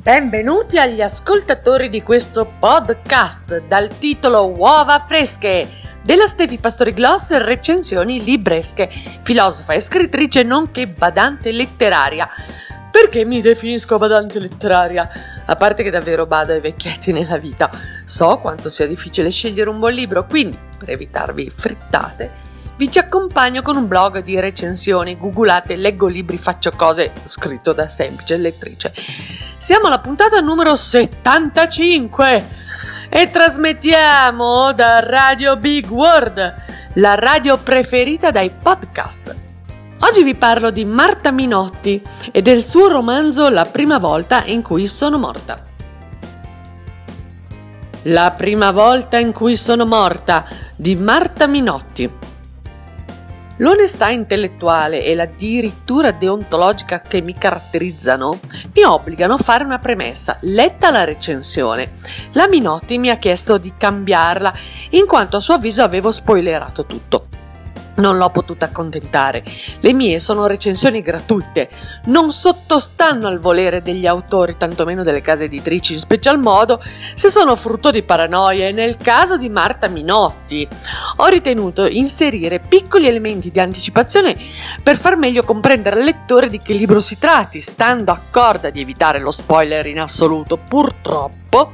Benvenuti agli ascoltatori di questo podcast dal titolo Uova fresche della Stefi Pastori Gloss, recensioni libresche, filosofa e scrittrice nonché badante letteraria. Perché mi definisco badante letteraria? A parte che davvero bado ai vecchietti nella vita, so quanto sia difficile scegliere un buon libro, quindi per evitarvi frittate vi ci accompagno con un blog di recensioni, googolate, leggo libri, faccio cose, scritto da semplice lettrice. Siamo alla puntata numero 75 e trasmettiamo da Radio Big World, la radio preferita dai podcast. Oggi vi parlo di Marta Minotti e del suo romanzo La prima volta in cui sono morta. La prima volta in cui sono morta di Marta Minotti. L'onestà intellettuale e la dirittura deontologica che mi caratterizzano mi obbligano a fare una premessa. Letta la recensione, la Minotti mi ha chiesto di cambiarla in quanto a suo avviso avevo spoilerato tutto. Non l'ho potuta accontentare. Le mie sono recensioni gratuite, non sottostanno al volere degli autori, tantomeno delle case editrici, in special modo se sono frutto di paranoia, e nel caso di Marta Minotti ho ritenuto inserire piccoli elementi di anticipazione per far meglio comprendere al lettore di che libro si tratti, stando accorda di evitare lo spoiler in assoluto. Purtroppo,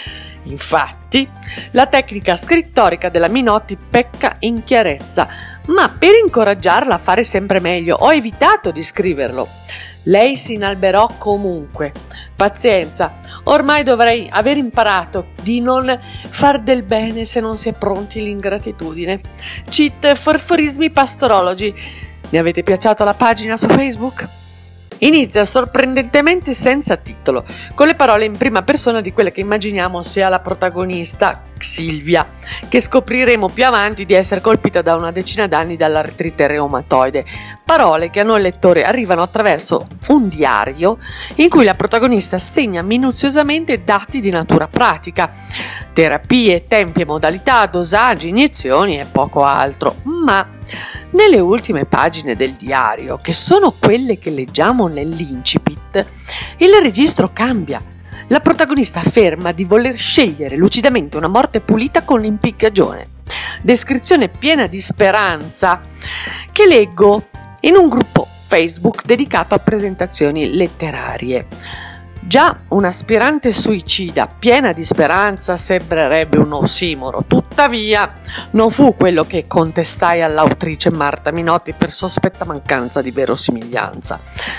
infatti, la tecnica scrittorica della Minotti pecca in chiarezza, ma per incoraggiarla a fare sempre meglio ho evitato di scriverlo. Lei si inalberò comunque. Pazienza, ormai dovrei aver imparato di non far del bene se non si è pronti all'ingratitudine. Cheat Forforismi Pastorologi. Ne avete piacciato la pagina su Facebook? Inizia sorprendentemente senza titolo, con le parole in prima persona di quella che immaginiamo sia la protagonista, Silvia, che scopriremo più avanti di essere colpita da una decina d'anni dall'artrite reumatoide. Parole che a noi lettori arrivano attraverso un diario in cui la protagonista segna minuziosamente dati di natura pratica, terapie, tempi e modalità, dosaggi, iniezioni e poco altro. Ma nelle ultime pagine del diario, che sono quelle che leggiamo nell'incipit, il registro cambia. La protagonista afferma di voler scegliere lucidamente una morte pulita con l'impiccagione. Descrizione piena di speranza che leggo in un gruppo Facebook dedicato a presentazioni letterarie. Già un'aspirante suicida piena di speranza sembrerebbe un ossimoro, tuttavia non fu quello che contestai all'autrice Marta Minotti per sospetta mancanza di verosimiglianza.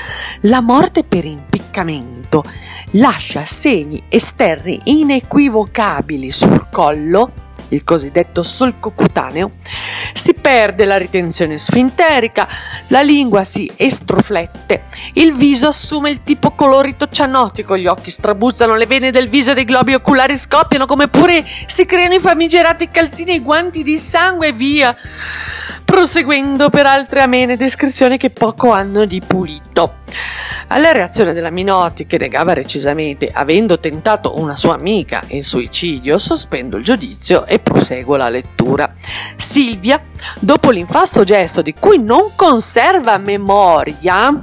La morte per impiccamento lascia segni esterni inequivocabili sul collo, il cosiddetto solco cutaneo, si perde la ritenzione sfinterica, la lingua si estroflette, il viso assume il tipo colorito cianotico, gli occhi strabuzzano, le vene del viso e dei globi oculari scoppiano, come pure si creano i famigerati calzini e i guanti di sangue e via, proseguendo per altre amene descrizioni che poco hanno di pulito. Alla reazione della Minotti, che negava recisamente, avendo tentato una sua amica il suicidio, sospendo il giudizio e proseguo la lettura. Silvia, dopo l'infausto gesto di cui non conserva memoria,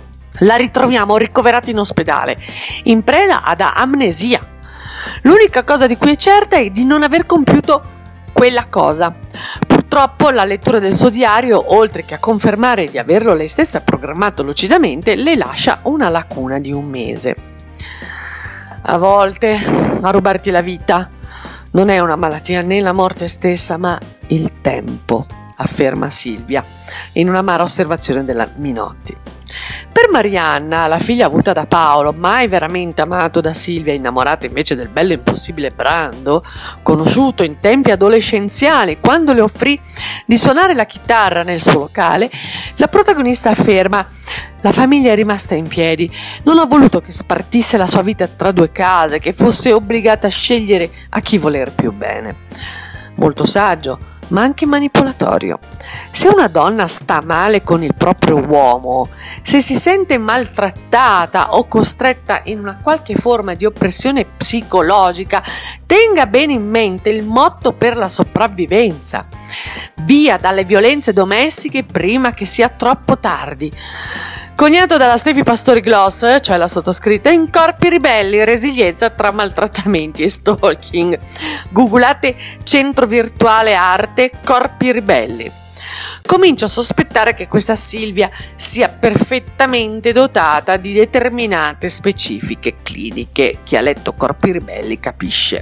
la ritroviamo ricoverata in ospedale, in preda ad amnesia. L'unica cosa di cui è certa è di non aver compiuto quella cosa. Purtroppo la lettura del suo diario, oltre che a confermare di averlo lei stessa programmato lucidamente, le lascia una lacuna di un mese. A volte a rubarti la vita non è una malattia né la morte stessa, ma il tempo, afferma Silvia in un'amara osservazione della Minotti. Per Marianna, la figlia avuta da Paolo, mai veramente amato da Silvia, innamorata invece del bello e impossibile Brando, conosciuto in tempi adolescenziali quando le offrì di suonare la chitarra nel suo locale, la protagonista afferma: la famiglia è rimasta in piedi, non ho voluto che spartisse la sua vita tra due case, che fosse obbligata a scegliere a chi voler più bene. Molto saggio, ma anche manipolatorio. Se una donna sta male con il proprio uomo, se si sente maltrattata o costretta in una qualche forma di oppressione psicologica, tenga bene in mente il motto per la sopravvivenza: via dalle violenze domestiche prima che sia troppo tardi. Coniato dalla Stefi Pastori Gloss, cioè la sottoscritta, in Corpi ribelli, resilienza tra maltrattamenti e stalking. Googolate Centro Virtuale Arte Corpi Ribelli. Comincio a sospettare che questa Silvia sia perfettamente dotata di determinate specifiche cliniche. Chi ha letto Corpi Ribelli capisce.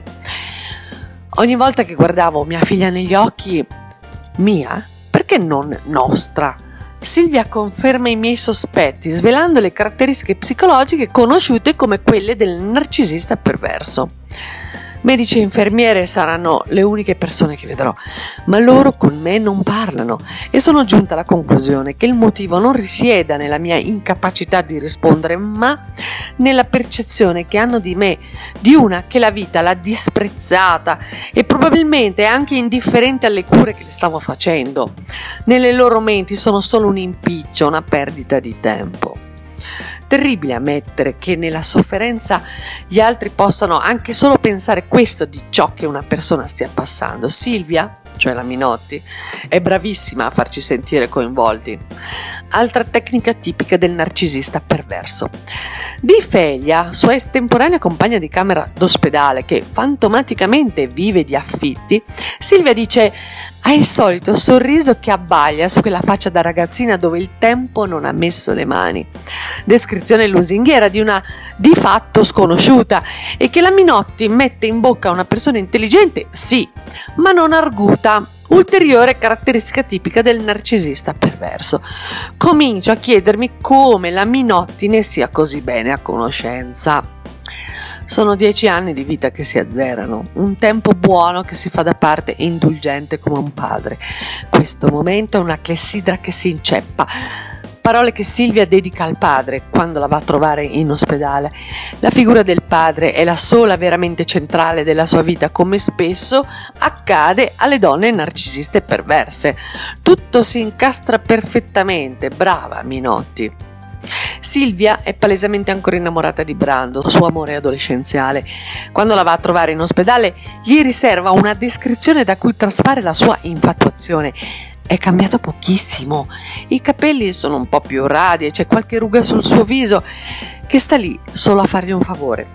Ogni volta che guardavo mia figlia negli occhi, mia? Perché non nostra? Silvia conferma i miei sospetti, svelando le caratteristiche psicologiche conosciute come quelle del narcisista perverso. Medici e infermiere saranno le uniche persone che vedrò, ma loro con me non parlano e sono giunta alla conclusione che il motivo non risieda nella mia incapacità di rispondere, ma nella percezione che hanno di me, di una che la vita l'ha disprezzata e probabilmente è anche indifferente alle cure che le stavo facendo. Nelle loro menti sono solo un impiccio, una perdita di tempo. Terribile ammettere che nella sofferenza gli altri possano anche solo pensare questo di ciò che una persona stia passando. Silvia, cioè la Minotti, è bravissima a farci sentire coinvolti. Altra tecnica tipica del narcisista perverso. Di Felia, sua estemporanea compagna di camera d'ospedale che fantomaticamente vive di affitti, Silvia dice: ha il solito sorriso che abbaglia su quella faccia da ragazzina dove il tempo non ha messo le mani. Descrizione lusinghiera di una di fatto sconosciuta e che la Minotti mette in bocca a una persona intelligente, sì, ma non arguta. Ulteriore caratteristica tipica del narcisista perverso. Comincio a chiedermi come la Minotti ne sia così bene a conoscenza. Sono 10 anni di vita che si azzerano, un tempo buono che si fa da parte e indulgente come un padre. Questo momento è una clessidra che si inceppa. Parole che Silvia dedica al padre quando la va a trovare in ospedale. La figura del padre è la sola veramente centrale della sua vita, come spesso accade alle donne narcisiste perverse. Tutto si incastra perfettamente, brava Minotti. Silvia è palesemente ancora innamorata di Brando, suo amore adolescenziale. Quando la va a trovare in ospedale gli riserva una descrizione da cui traspare la sua infatuazione. È cambiato pochissimo, i capelli sono un po' più radi e c'è qualche ruga sul suo viso, che sta lì solo a fargli un favore.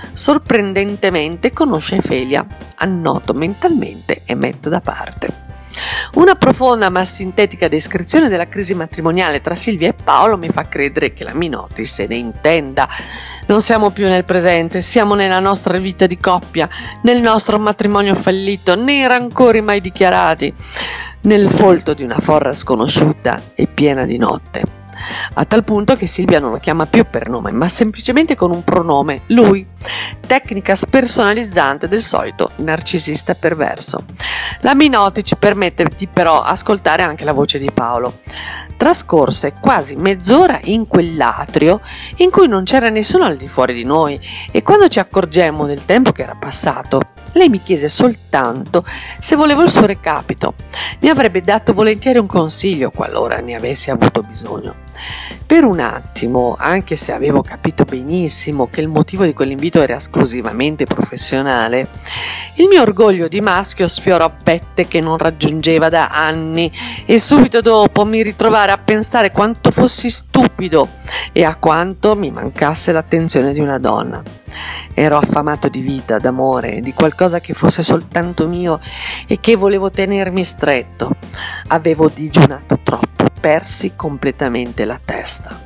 Sorprendentemente conosce Felia, annoto mentalmente e metto da parte. Una profonda ma sintetica descrizione della crisi matrimoniale tra Silvia e Paolo mi fa credere che la Minotti se ne intenda. Non siamo più nel presente, siamo nella nostra vita di coppia, nel nostro matrimonio fallito, nei rancori mai dichiarati, nel folto di una forra sconosciuta e piena di notte. A tal punto che Silvia non lo chiama più per nome, ma semplicemente con un pronome, lui, tecnica spersonalizzante del solito narcisista perverso. La Minotti ci permette di però ascoltare anche la voce di Paolo. Trascorse quasi mezz'ora in quell'atrio in cui non c'era nessuno al di fuori di noi e quando ci accorgemmo del tempo che era passato, lei mi chiese soltanto se volevo il suo recapito. Mi avrebbe dato volentieri un consiglio qualora ne avessi avuto bisogno. Per un attimo, anche se avevo capito benissimo che il motivo di quell'invito era esclusivamente professionale, il mio orgoglio di maschio sfiorò vette che non raggiungeva da anni e subito dopo mi ritrovare a pensare quanto fossi stupido e a quanto mi mancasse l'attenzione di una donna. Ero affamato di vita, d'amore, di qualcosa che fosse soltanto mio e che volevo tenermi stretto. Avevo digiunato troppo, persi completamente la testa.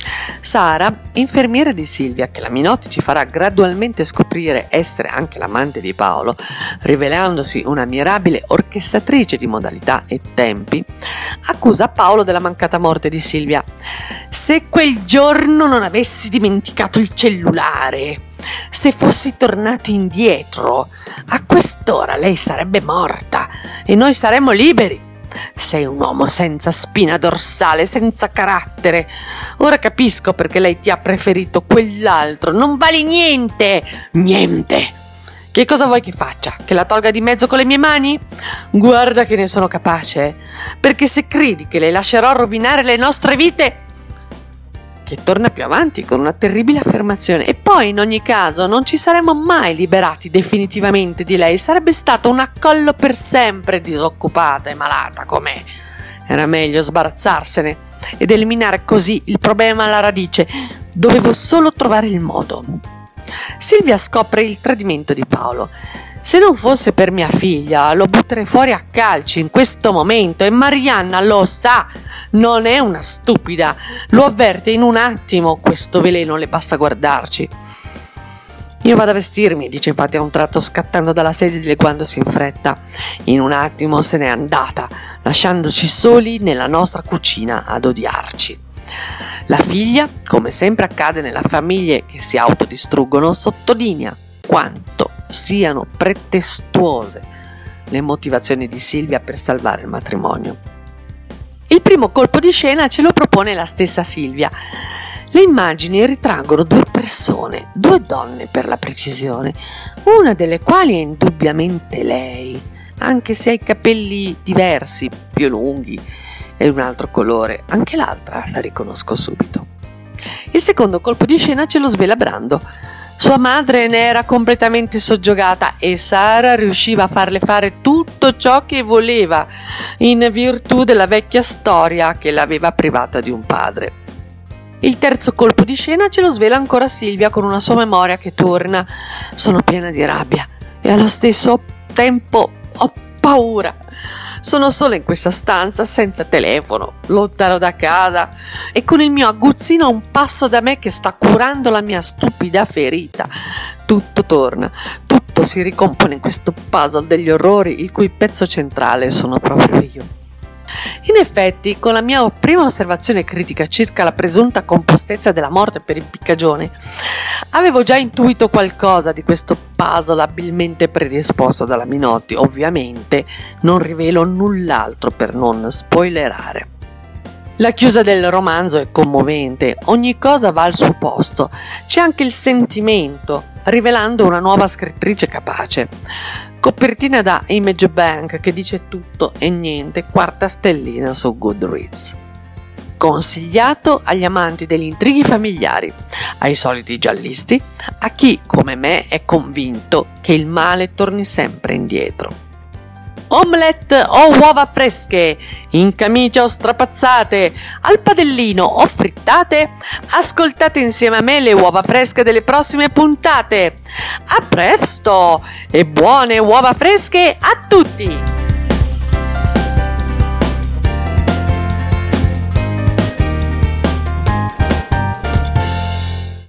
Sara, infermiera di Silvia, che la Minotti ci farà gradualmente scoprire essere anche l'amante di Paolo, rivelandosi una mirabile orchestratrice di modalità e tempi, accusa Paolo della mancata morte di Silvia. Se quel giorno non avessi dimenticato il cellulare, se fossi tornato indietro, a quest'ora lei sarebbe morta e noi saremmo liberi. Sei un uomo senza spina dorsale, senza carattere. Ora capisco perché lei ti ha preferito quell'altro. Non vali niente, niente. Che cosa vuoi che faccia? Che la tolga di mezzo con le mie mani? Guarda che ne sono capace, perché se credi che le lascerò rovinare le nostre vite... Che torna più avanti con una terribile affermazione. E poi in ogni caso non ci saremmo mai liberati definitivamente di lei. Sarebbe stata un accollo per sempre disoccupata e malata com'è. Era meglio sbarazzarsene. ed eliminare così il problema alla radice. Dovevo solo trovare il modo. Silvia scopre il tradimento di Paolo. Se non fosse per mia figlia, lo butterei fuori a calci in questo momento, e Marianna lo sa, non è una stupida, lo avverte in un attimo. Questo veleno le basta guardarci. Io vado a vestirmi, dice infatti a un tratto, scattando dalla sedia e dileguandosi in fretta. In un attimo se n'è andata, lasciandoci soli nella nostra cucina ad odiarci. La figlia, come sempre accade nelle famiglie che si autodistruggono, sottolinea quanto siano pretestuose le motivazioni di Silvia per salvare il matrimonio. Il primo colpo di scena ce lo propone la stessa Silvia. Le immagini ritraggono due persone, due donne per la precisione, una delle quali è indubbiamente lei, anche se ha i capelli diversi, più lunghi e un altro colore. Anche l'altra la riconosco subito. Il secondo colpo di scena ce lo svela Brando. Sua madre ne era completamente soggiogata e Sara riusciva a farle fare tutto ciò che voleva, in virtù della vecchia storia che l'aveva privata di un padre. Il terzo colpo di scena ce lo svela ancora Silvia, con una sua memoria che torna. Sono piena di rabbia e allo stesso tempo ho paura. Sono sola in questa stanza, senza telefono, lontano da casa e con il mio aguzzino a un passo da me che sta curando la mia stupida ferita. Tutto torna, tutto si ricompone in questo puzzle degli orrori, il cui pezzo centrale sono proprio io. In effetti, con la mia prima osservazione critica circa la presunta compostezza della morte per impiccagione, avevo già intuito qualcosa di questo puzzle abilmente predisposto dalla Minotti. Ovviamente non rivelo null'altro per non spoilerare. La chiusa del romanzo è commovente, ogni cosa va al suo posto, c'è anche il sentimento, rivelando una nuova scrittrice capace. Copertina da Image Bank che dice tutto e niente, 4 stellina su Goodreads. Consigliato agli amanti degli intrighi familiari, ai soliti giallisti, a chi come me è convinto che il male torni sempre indietro. Omelette o uova fresche, in camicia o strapazzate, al padellino o frittate, ascoltate insieme a me le uova fresche delle prossime puntate. A presto e buone uova fresche a tutti!